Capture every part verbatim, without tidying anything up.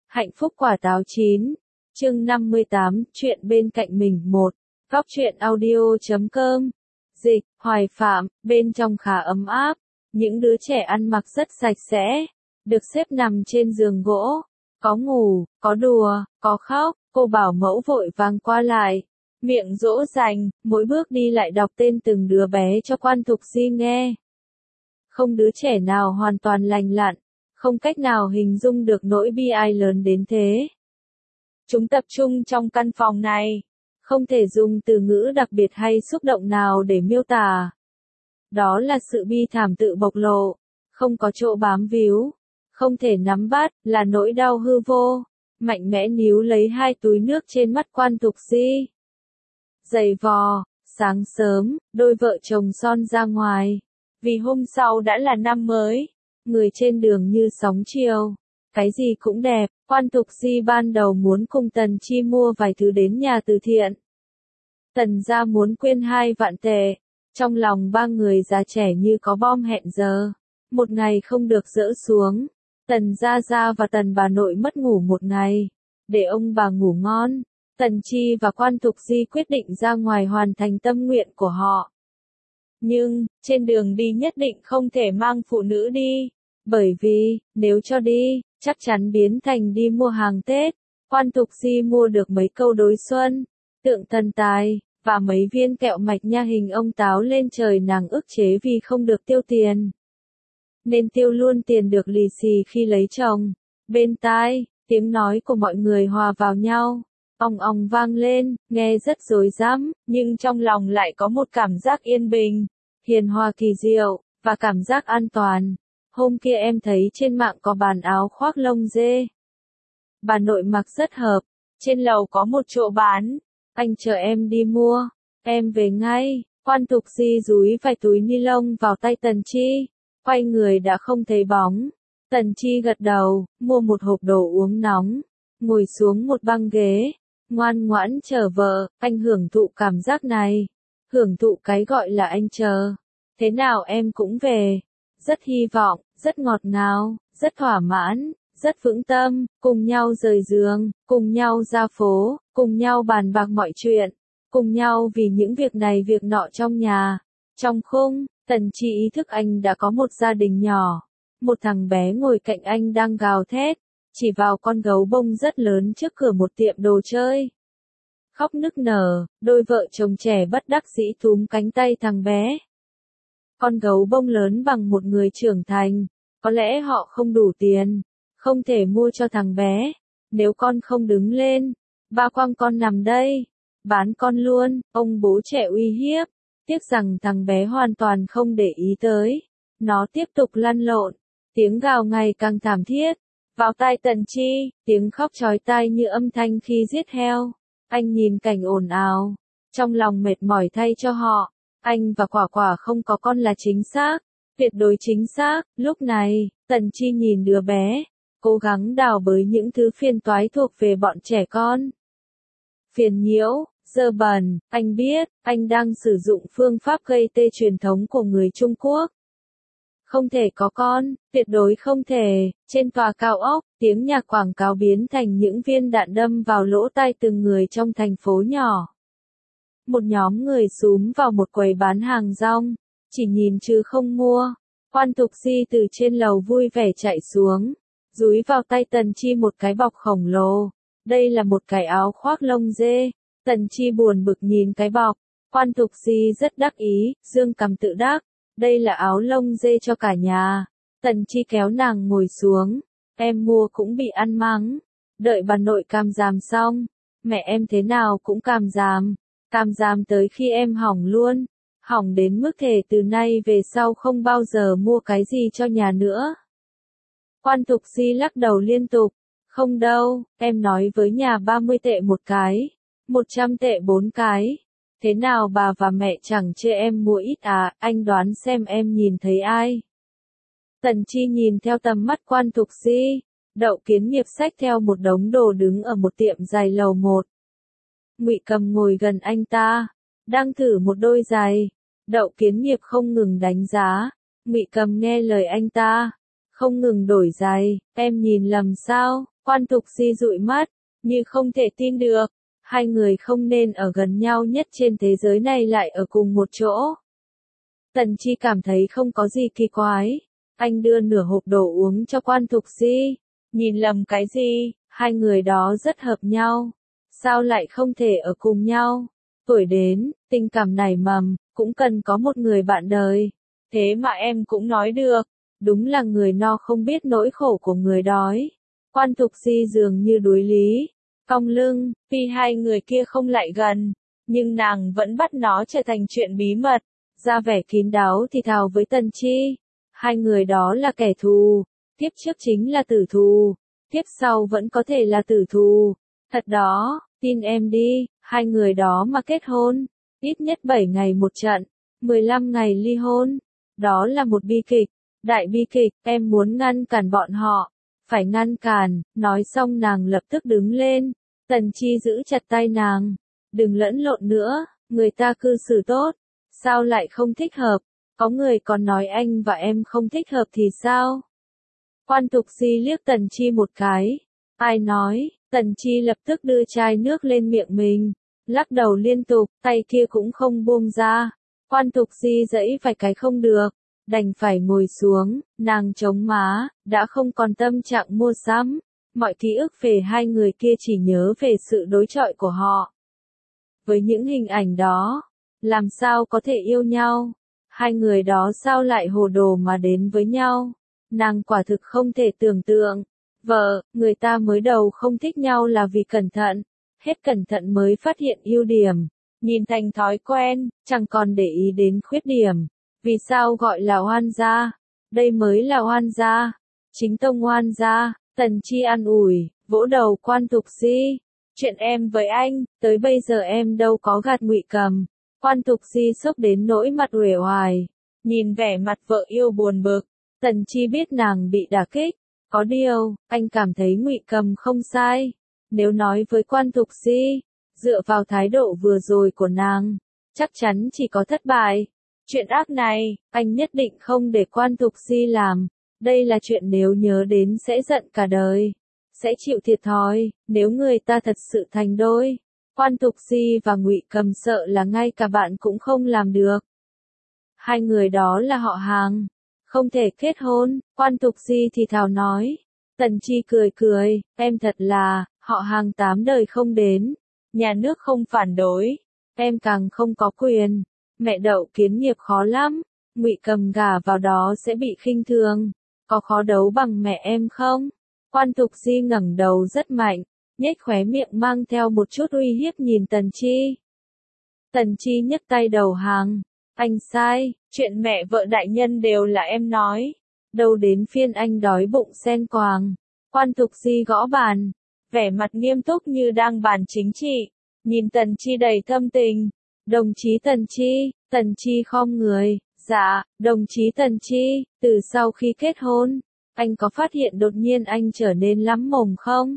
Hạnh phúc quả táo chín. Chương năm mươi tám, chuyện bên cạnh mình một. Góc truyện audio chấm com. Dịch, Hoài Phạm, bên trong khá ấm áp. Những đứa trẻ ăn mặc rất sạch sẽ. Được xếp nằm trên giường gỗ. Có ngủ, có đùa, có khóc. Cô bảo mẫu vội vàng qua lại. Miệng dỗ dành, mỗi bước đi lại đọc tên từng đứa bé cho Quan Thục Di nghe. Không đứa trẻ nào hoàn toàn lành lặn. Không cách nào hình dung được nỗi bi ai lớn đến thế. Chúng tập trung trong căn phòng này. Không thể dùng từ ngữ đặc biệt hay xúc động nào để miêu tả. Đó là sự bi thảm tự bộc lộ. Không có chỗ bám víu. Không thể nắm bắt, là nỗi đau hư vô. Mạnh mẽ níu lấy hai túi nước trên mắt Quan Thục Di. Giày vò, sáng sớm, đôi vợ chồng son ra ngoài. Vì hôm sau đã là năm mới. Người trên đường như sóng chiều. Cái gì cũng đẹp, Quan Thục Di ban đầu muốn cùng Tần Chi mua vài thứ đến nhà từ thiện. Tần gia muốn quyên hai vạn tệ. Trong lòng ba người già trẻ như có bom hẹn giờ. Một ngày không được dỡ xuống. Tần gia gia và Tần bà nội mất ngủ một ngày. Để ông bà ngủ ngon. Tần Chi và Quan Thục Di quyết định ra ngoài hoàn thành tâm nguyện của họ. Nhưng, trên đường đi nhất định không thể mang phụ nữ đi. Bởi vì, nếu cho đi, chắc chắn biến thành đi mua hàng Tết. Quan Thục Di mua được mấy câu đối xuân, tượng thần tài, và mấy viên kẹo mạch nha hình ông táo lên trời nàng ức chế vì không được tiêu tiền. Nên tiêu luôn tiền được lì xì khi lấy chồng. Bên tai, tiếng nói của mọi người hòa vào nhau. Ong ong vang lên, nghe rất rối rắm, nhưng trong lòng lại có một cảm giác yên bình, hiền hòa kỳ diệu, và cảm giác an toàn. Hôm kia em thấy trên mạng có bàn áo khoác lông dê. Bà nội mặc rất hợp, trên lầu có một chỗ bán, anh chờ em đi mua, em về ngay. Quan Thục Di dúi vài túi ni lông vào tay Tần Chi, quay người đã không thấy bóng. Tần Chi gật đầu, mua một hộp đồ uống nóng, ngồi xuống một băng ghế, ngoan ngoãn chờ vợ. Anh hưởng thụ cảm giác này, hưởng thụ cái gọi là anh chờ. Thế nào em cũng về. Rất hy vọng, rất ngọt ngào, rất thỏa mãn, rất vững tâm, cùng nhau rời giường, cùng nhau ra phố, cùng nhau bàn bạc mọi chuyện, cùng nhau vì những việc này việc nọ trong nhà. Trong khung, Tần Chi ý thức anh đã có một gia đình nhỏ. Một thằng bé ngồi cạnh anh đang gào thét, chỉ vào con gấu bông rất lớn trước cửa một tiệm đồ chơi. Khóc nức nở, đôi vợ chồng trẻ bất đắc dĩ túm cánh tay thằng bé. Con gấu bông lớn bằng một người trưởng thành, có lẽ họ không đủ tiền, không thể mua cho thằng bé. Nếu con không đứng lên, ba quăng con nằm đây, bán con luôn, ông bố trẻ uy hiếp. Tiếc rằng thằng bé hoàn toàn không để ý tới. Nó tiếp tục lăn lộn, tiếng gào ngày càng thảm thiết. Vào tai Tần Chi, tiếng khóc chói tai như âm thanh khi giết heo. Anh nhìn cảnh ồn ào, trong lòng mệt mỏi thay cho họ. Anh và Quả Quả không có con là chính xác, tuyệt đối chính xác. Lúc này, Tần Chi nhìn đứa bé, cố gắng đào bới những thứ phiền toái thuộc về bọn trẻ con. Phiền nhiễu, dơ bẩn, anh biết, anh đang sử dụng phương pháp gây tê truyền thống của người Trung Quốc. Không thể có con, tuyệt đối không thể. Trên tòa cao ốc, tiếng nhạc quảng cáo biến thành những viên đạn đâm vào lỗ tai từng người trong thành phố nhỏ. Một nhóm người xúm vào một quầy bán hàng rong, chỉ nhìn chứ không mua. Quan Thục Di từ trên lầu vui vẻ chạy xuống, dúi vào tay Tần Chi một cái bọc khổng lồ. Đây là một cái áo khoác lông dê. Tần Chi buồn bực nhìn cái bọc. Quan Thục Di rất đắc ý, dương cằm tự đắc. Đây là áo lông dê cho cả nhà. Tần Chi kéo nàng ngồi xuống. Em mua cũng bị ăn mắng. Đợi bà nội càm giảm xong, mẹ em thế nào cũng càm giảm. Càm giảm tới khi em hỏng luôn. Hỏng đến mức thể từ nay về sau không bao giờ mua cái gì cho nhà nữa. Quan Thục Di lắc đầu liên tục. Không đâu, em nói với nhà ba mươi tệ một cái. một trăm tệ bốn cái. Thế nào bà và mẹ chẳng chê em mua ít à, anh đoán xem em nhìn thấy ai. Tần Chi nhìn theo tầm mắt Quan Thục Di. Đậu Kiến Nghiệp xách theo một đống đồ đứng ở một tiệm giày lầu một. Ngụy Cầm ngồi gần anh ta, đang thử một đôi giày. Đậu Kiến Nghiệp không ngừng đánh giá. Ngụy Cầm nghe lời anh ta, không ngừng đổi giày. Em nhìn lầm sao? Quan Thục Di dụi mắt, như không thể tin được. Hai người không nên ở gần nhau nhất trên thế giới này lại ở cùng một chỗ. Tần Chi cảm thấy không có gì kỳ quái. Anh đưa nửa hộp đồ uống cho Quan Thục Di. Nhìn lầm cái gì, hai người đó rất hợp nhau. Sao lại không thể ở cùng nhau? Tuổi đến, tình cảm nảy mầm, cũng cần có một người bạn đời. Thế mà em cũng nói được. Đúng là người no không biết nỗi khổ của người đói. Quan Thục Di dường như đuối lý. Cong lưng, vì hai người kia không lại gần. Nhưng nàng vẫn bắt nó trở thành chuyện bí mật. Ra vẻ kín đáo thì thào với Tần Chi. Hai người đó là kẻ thù. Tiếp trước chính là tử thù. Tiếp sau vẫn có thể là tử thù. Thật đó, tin em đi, hai người đó mà kết hôn. Ít nhất bảy ngày một trận, mười lăm ngày ly hôn. Đó là một bi kịch. Đại bi kịch, em muốn ngăn cản bọn họ. Phải ngăn cản, nói xong nàng lập tức đứng lên. Tần Chi giữ chặt tay nàng. Đừng lẫn lộn nữa, người ta cư xử tốt. Sao lại không thích hợp? Có người còn nói anh và em không thích hợp thì sao? Quan Thục Di liếc Tần Chi một cái. Ai nói? Tần Chi lập tức đưa chai nước lên miệng mình. Lắc đầu liên tục, tay kia cũng không buông ra. Quan Thục Di giãy vài cái không được. Đành phải ngồi xuống, nàng chống má, đã không còn tâm trạng mua sắm. Mọi ký ức về hai người kia chỉ nhớ về sự đối chọi của họ. Với những hình ảnh đó, làm sao có thể yêu nhau? Hai người đó sao lại hồ đồ mà đến với nhau? Nàng quả thực không thể tưởng tượng. Vợ, người ta mới đầu không thích nhau là vì cẩn thận. Hết cẩn thận mới phát hiện ưu điểm. Nhìn thành thói quen, chẳng còn để ý đến khuyết điểm. Vì sao gọi là oan gia? Đây mới là oan gia. Chính tông oan gia. Tần Chi an ủi, vỗ đầu Quan Thục Di. Chuyện em với anh, tới bây giờ em đâu có gạt Ngụy Cầm. Quan Thục Di sốc đến nỗi mặt uể oải. Nhìn vẻ mặt vợ yêu buồn bực. Tần Chi biết nàng bị đả kích. Có điều, anh cảm thấy Ngụy Cầm không sai. Nếu nói với Quan Thục Di, dựa vào thái độ vừa rồi của nàng, chắc chắn chỉ có thất bại. Chuyện ác này, anh nhất định không để Quan Thục Di làm. Đây là chuyện nếu nhớ đến sẽ giận cả đời. Sẽ chịu thiệt thòi, nếu người ta thật sự thành đôi. Quan Thục Di và Ngụy Cầm sợ là ngay cả bạn cũng không làm được. Hai người đó là họ hàng. Không thể kết hôn, Quan Thục Di thì thào nói. Tần Chi cười cười, em thật là, họ hàng tám đời không đến. Nhà nước không phản đối. Em càng không có quyền. Mẹ Đậu Kiến Nghiệp khó lắm. Ngụy Cầm gả vào đó sẽ bị khinh thường. Có khó đấu bằng mẹ em không? Quan Thục Di ngẩng đầu rất mạnh, nhếch khóe miệng mang theo một chút uy hiếp nhìn Tần Chi. Tần Chi nhấc tay đầu hàng. Anh sai, chuyện mẹ vợ đại nhân đều là em nói. Đâu đến phiên anh đói bụng sen quàng. Quan Thục Di gõ bàn, vẻ mặt nghiêm túc như đang bàn chính trị. Nhìn Tần Chi đầy thâm tình. Đồng chí Tần Chi, Tần Chi khom người. Dạ, đồng chí Tần Chi, từ sau khi kết hôn, anh có phát hiện đột nhiên anh trở nên lắm mồm không?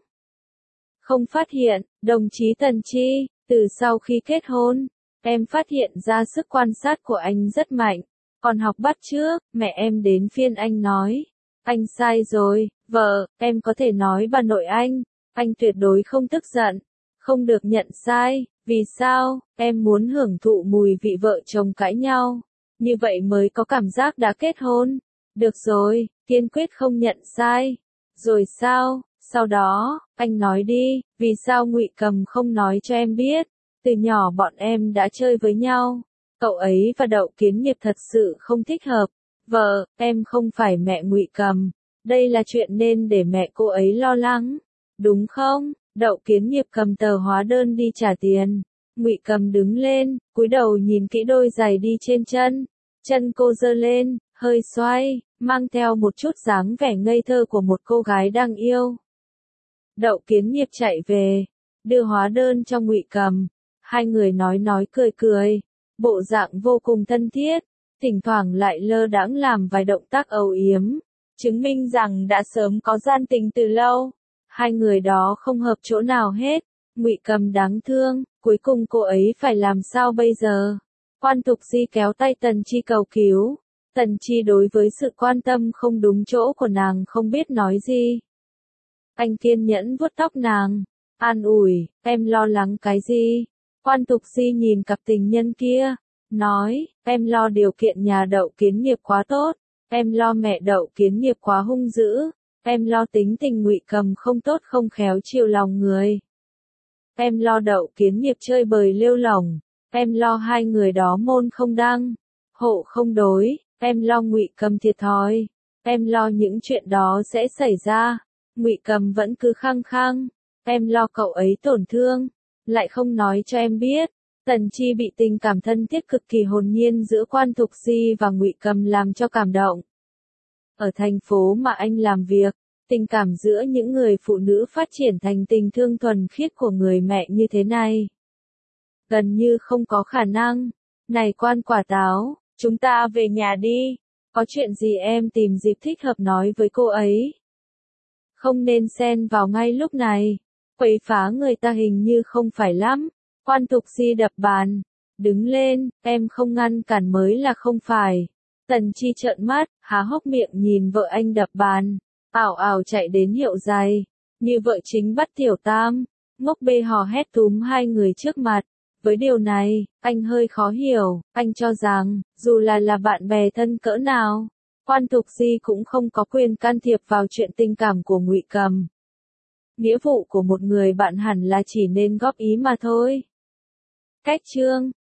Không phát hiện, đồng chí Tần Chi, từ sau khi kết hôn, em phát hiện ra sức quan sát của anh rất mạnh. Còn học bắt chước, mẹ em đến phiên anh nói. Anh sai rồi, vợ, em có thể nói bà nội anh. Anh tuyệt đối không tức giận. Không được nhận sai, vì sao, em muốn hưởng thụ mùi vị vợ chồng cãi nhau. Như vậy mới có cảm giác đã kết hôn. Được rồi, kiên quyết không nhận sai. Rồi sao, sau đó, anh nói đi, vì sao Ngụy Cầm không nói cho em biết. Từ nhỏ bọn em đã chơi với nhau. Cậu ấy và Đậu Kiến Nghiệp thật sự không thích hợp. Vợ, em không phải mẹ Ngụy Cầm. Đây là chuyện nên để mẹ cô ấy lo lắng. Đúng không? Đậu Kiến Nghiệp cầm tờ hóa đơn đi trả tiền. Ngụy Cầm đứng lên, cúi đầu nhìn kỹ đôi giày đi trên chân. Chân cô giơ lên, hơi xoay, mang theo một chút dáng vẻ ngây thơ của một cô gái đang yêu. Đậu Kiến Nghiệp chạy về, đưa hóa đơn cho Ngụy Cầm. Hai người nói nói cười cười, bộ dạng vô cùng thân thiết, thỉnh thoảng lại lơ đãng làm vài động tác âu yếm, chứng minh rằng đã sớm có gian tình từ lâu. Hai người đó không hợp chỗ nào hết. Ngụy Cầm đáng thương, cuối cùng cô ấy phải làm sao bây giờ? Quan Thục Di kéo tay Tần Chi cầu cứu. Tần Chi đối với sự quan tâm không đúng chỗ của nàng không biết nói gì. Anh kiên nhẫn vuốt tóc nàng, an ủi, em lo lắng cái gì? Quan Tục Si nhìn cặp tình nhân kia, nói, em lo điều kiện nhà Đậu Kiến Nghiệp quá tốt, em lo mẹ Đậu Kiến Nghiệp quá hung dữ, em lo tính tình Ngụy Cầm không tốt không khéo chiều lòng người. Em lo Đậu Kiến Nghiệp chơi bời lêu lỏng, em lo hai người đó môn không đăng, hộ không đối, em lo Ngụy Cầm thiệt thòi, em lo những chuyện đó sẽ xảy ra. Ngụy Cầm vẫn cứ khăng khăng, em lo cậu ấy tổn thương, lại không nói cho em biết. Tần Chi bị tình cảm thân thiết cực kỳ hồn nhiên giữa Quan Thục Si và Ngụy Cầm làm cho cảm động. Ở thành phố mà anh làm việc, tình cảm giữa những người phụ nữ phát triển thành tình thương thuần khiết của người mẹ như thế này. Gần như không có khả năng. Này Quan Quả Táo, chúng ta về nhà đi. Có chuyện gì em tìm dịp thích hợp nói với cô ấy. Không nên xen vào ngay lúc này. Quấy phá người ta hình như không phải lắm. Quan Thục Si đập bàn. Đứng lên, em không ngăn cản mới là không phải. Tần Chi trợn mắt, há hốc miệng nhìn vợ anh đập bàn. Ảo ảo chạy đến hiệu giày. Như vợ chính bắt tiểu tam. Ngốc bê hò hét túm hai người trước mặt. Với điều này, anh hơi khó hiểu. Anh cho rằng, dù là là bạn bè thân cỡ nào, Quan Thục Si cũng không có quyền can thiệp vào chuyện tình cảm của Ngụy Cầm. Nghĩa vụ của một người bạn hẳn là chỉ nên góp ý mà thôi. Cách chương